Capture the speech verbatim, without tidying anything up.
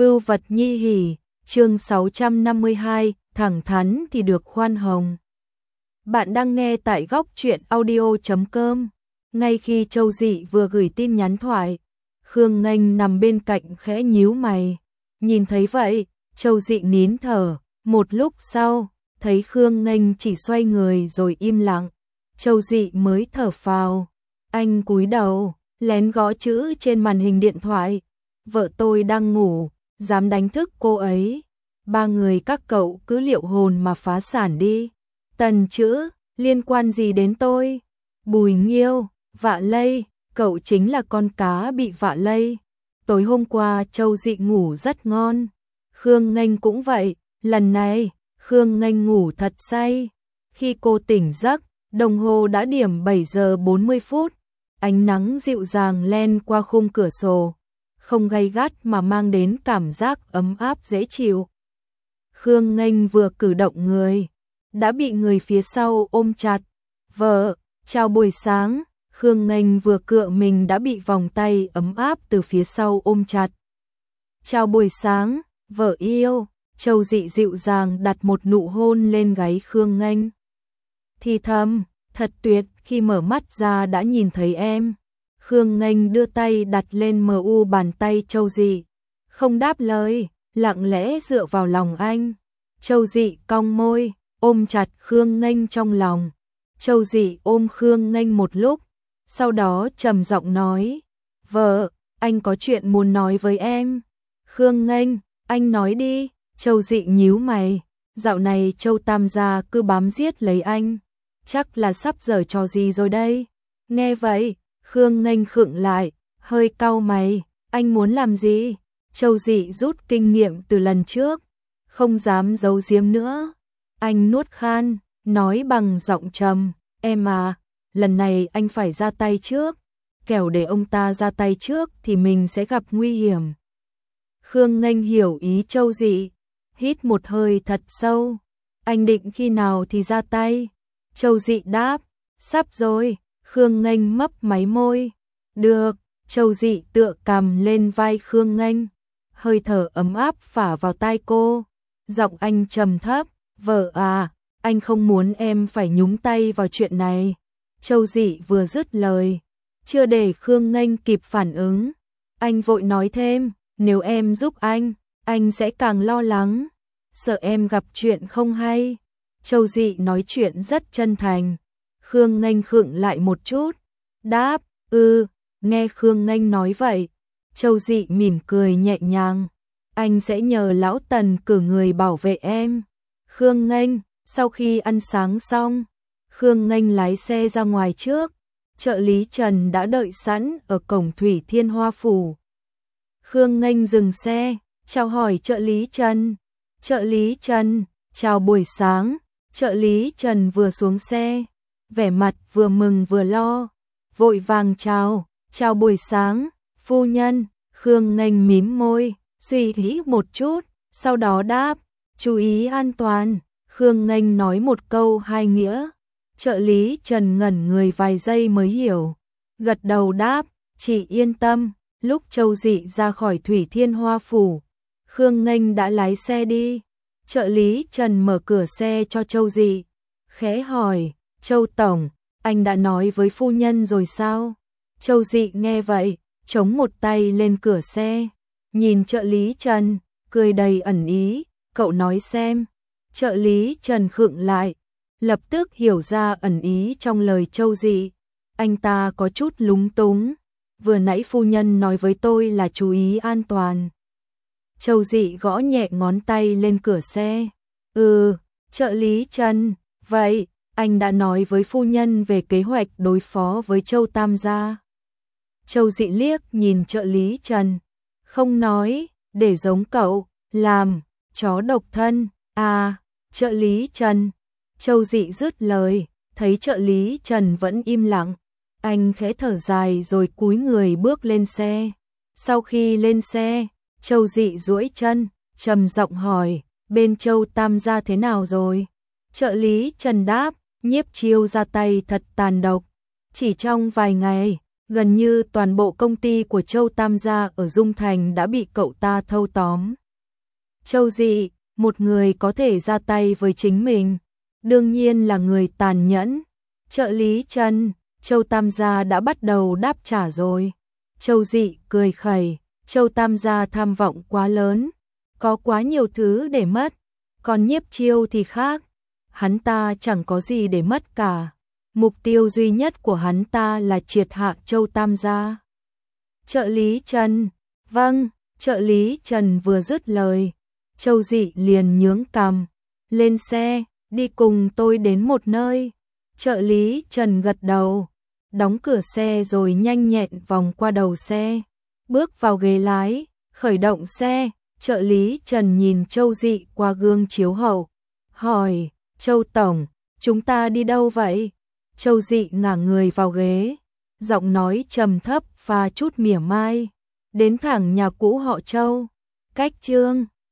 Vưu vật nhi hỉ, chương sáu trăm năm mươi hai, thẳng thắn thì được khoan hồng. Bạn đang nghe tại góc truyện audio chấm com. Ngay khi Châu Dị vừa gửi tin nhắn thoại, Khương Nghênh nằm bên cạnh khẽ nhíu mày. Nhìn thấy vậy, Châu Dị nín thở, một lúc sau, thấy Khương Nghênh chỉ xoay người rồi im lặng. Châu Dị mới thở phào. Anh cúi đầu, lén gõ chữ trên màn hình điện thoại. Vợ tôi đang ngủ, dám đánh thức cô ấy. Ba người các cậu cứ liệu hồn mà phá sản đi. Tần chữ, liên quan gì đến tôi? Bùi Nghiêu, vạ lây, cậu chính là con cá bị vạ lây. Tối hôm qua Châu Dị ngủ rất ngon. Khương Nghênh cũng vậy, lần này, Khương Nghênh ngủ thật say. Khi cô tỉnh giấc, đồng hồ đã điểm bảy giờ bốn mươi phút. Ánh nắng dịu dàng len qua khung cửa sổ, không gay gắt mà mang đến cảm giác ấm áp dễ chịu. Khương Nghênh vừa cử động người, đã bị người phía sau ôm chặt. Vợ, chào buổi sáng. Khương Nghênh vừa cựa mình đã bị vòng tay ấm áp từ phía sau ôm chặt. Chào buổi sáng, vợ yêu. Châu Dị dịu dàng đặt một nụ hôn lên gáy Khương Nghênh. Thì thầm, thật tuyệt, khi mở mắt ra đã nhìn thấy em. Khương Nghênh đưa tay đặt lên mờ u bàn tay Châu Dị, không đáp lời, lặng lẽ dựa vào lòng anh. Châu Dị cong môi, ôm chặt Khương Nghênh trong lòng. Châu Dị ôm Khương Nghênh một lúc, sau đó trầm giọng nói, vợ, anh có chuyện muốn nói với em. Khương Nghênh, anh nói đi. Châu Dị nhíu mày, dạo này Châu Tam gia cứ bám giết lấy anh, chắc là sắp giở trò gì rồi đây. Nghe vậy, Khương Nghênh khựng lại, hơi cau mày, anh muốn làm gì? Châu Dị rút kinh nghiệm từ lần trước, không dám giấu giếm nữa. Anh nuốt khan, nói bằng giọng trầm, em à, lần này anh phải ra tay trước, kẻo để ông ta ra tay trước thì mình sẽ gặp nguy hiểm. Khương Nghênh hiểu ý Châu Dị, hít một hơi thật sâu. Anh định khi nào thì ra tay? Châu Dị đáp, sắp rồi. Khương Nghênh mấp máy môi. Được. Châu Dị tựa cằm lên vai Khương Nghênh, hơi thở ấm áp phả vào tai cô. Giọng anh trầm thấp, vợ à, anh không muốn em phải nhúng tay vào chuyện này. Châu Dị vừa dứt lời, chưa để Khương Nghênh kịp phản ứng, anh vội nói thêm, nếu em giúp anh, anh sẽ càng lo lắng, sợ em gặp chuyện không hay. Châu Dị nói chuyện rất chân thành. Khương Nghênh khựng lại một chút, đáp, ừ. Nghe Khương Nghênh nói vậy, Châu Dị mỉm cười nhẹ nhàng, anh sẽ nhờ lão Tần cử người bảo vệ em. Khương Nghênh, sau khi ăn sáng xong, Khương Nghênh lái xe ra ngoài trước. Trợ lý Trần đã đợi sẵn ở cổng Thủy Thiên Hoa Phủ. Khương Nghênh dừng xe, chào hỏi trợ lý Trần. Trợ lý Trần, chào buổi sáng. Trợ lý Trần vừa xuống xe, vẻ mặt vừa mừng vừa lo, vội vàng chào, chào buổi sáng, phu nhân. Khương Nghênh mím môi, suy nghĩ một chút, sau đó đáp, chú ý an toàn. Khương Nghênh nói một câu hai nghĩa. Trợ lý Trần ngẩn người vài giây mới hiểu, gật đầu đáp, chị yên tâm. Lúc Châu Dị ra khỏi Thủy Thiên Hoa Phủ, Khương Nghênh đã lái xe đi. Trợ lý Trần mở cửa xe cho Châu Dị, khẽ hỏi, Châu Tổng, anh đã nói với phu nhân rồi sao? Châu Dị nghe vậy, chống một tay lên cửa xe, nhìn trợ lý Trần, cười đầy ẩn ý, cậu nói xem. Trợ lý Trần khựng lại, lập tức hiểu ra ẩn ý trong lời Châu Dị. Anh ta có chút lúng túng, vừa nãy phu nhân nói với tôi là chú ý an toàn. Châu Dị gõ nhẹ ngón tay lên cửa xe. Ừ, trợ lý Trần, vậy, anh đã nói với phu nhân về kế hoạch đối phó với Châu Tam gia. Châu Dị liếc nhìn trợ lý Trần, không nói, để giống cậu, làm, chó độc thân, à, trợ lý Trần. Châu Dị dứt lời, thấy trợ lý Trần vẫn im lặng, anh khẽ thở dài rồi cúi người bước lên xe. Sau khi lên xe, Châu Dị duỗi chân, trầm giọng hỏi, bên Châu Tam gia thế nào rồi? Trợ lý Trần đáp, Nhiếp Chiêu ra tay thật tàn độc, chỉ trong vài ngày, Gần như toàn bộ công ty của Châu Tam gia ở Dung Thành đã bị cậu ta thâu tóm. Châu Dị, một người có thể ra tay với chính mình, đương nhiên là người tàn nhẫn. Trợ lý Trần, Châu Tam gia đã bắt đầu đáp trả rồi. Châu Dị cười khẩy, Châu Tam gia tham vọng quá lớn, có quá nhiều thứ để mất, còn Nhiếp Chiêu thì khác, hắn ta chẳng có gì để mất cả. Mục tiêu duy nhất của hắn ta là triệt hạ Châu Tam gia. Trợ lý Trần, vâng, trợ lý Trần vừa dứt lời, Châu Dị liền nhướng cằm, lên xe, đi cùng tôi đến một nơi. Trợ lý Trần gật đầu, đóng cửa xe rồi nhanh nhẹn vòng qua đầu xe, bước vào ghế lái, khởi động xe. Trợ lý Trần nhìn Châu Dị qua gương chiếu hậu, hỏi, Châu Tổng, chúng ta đi đâu vậy? Châu Dị ngả người vào ghế, giọng nói trầm thấp pha chút mỉa mai, đến thẳng nhà cũ họ Châu, cách Trương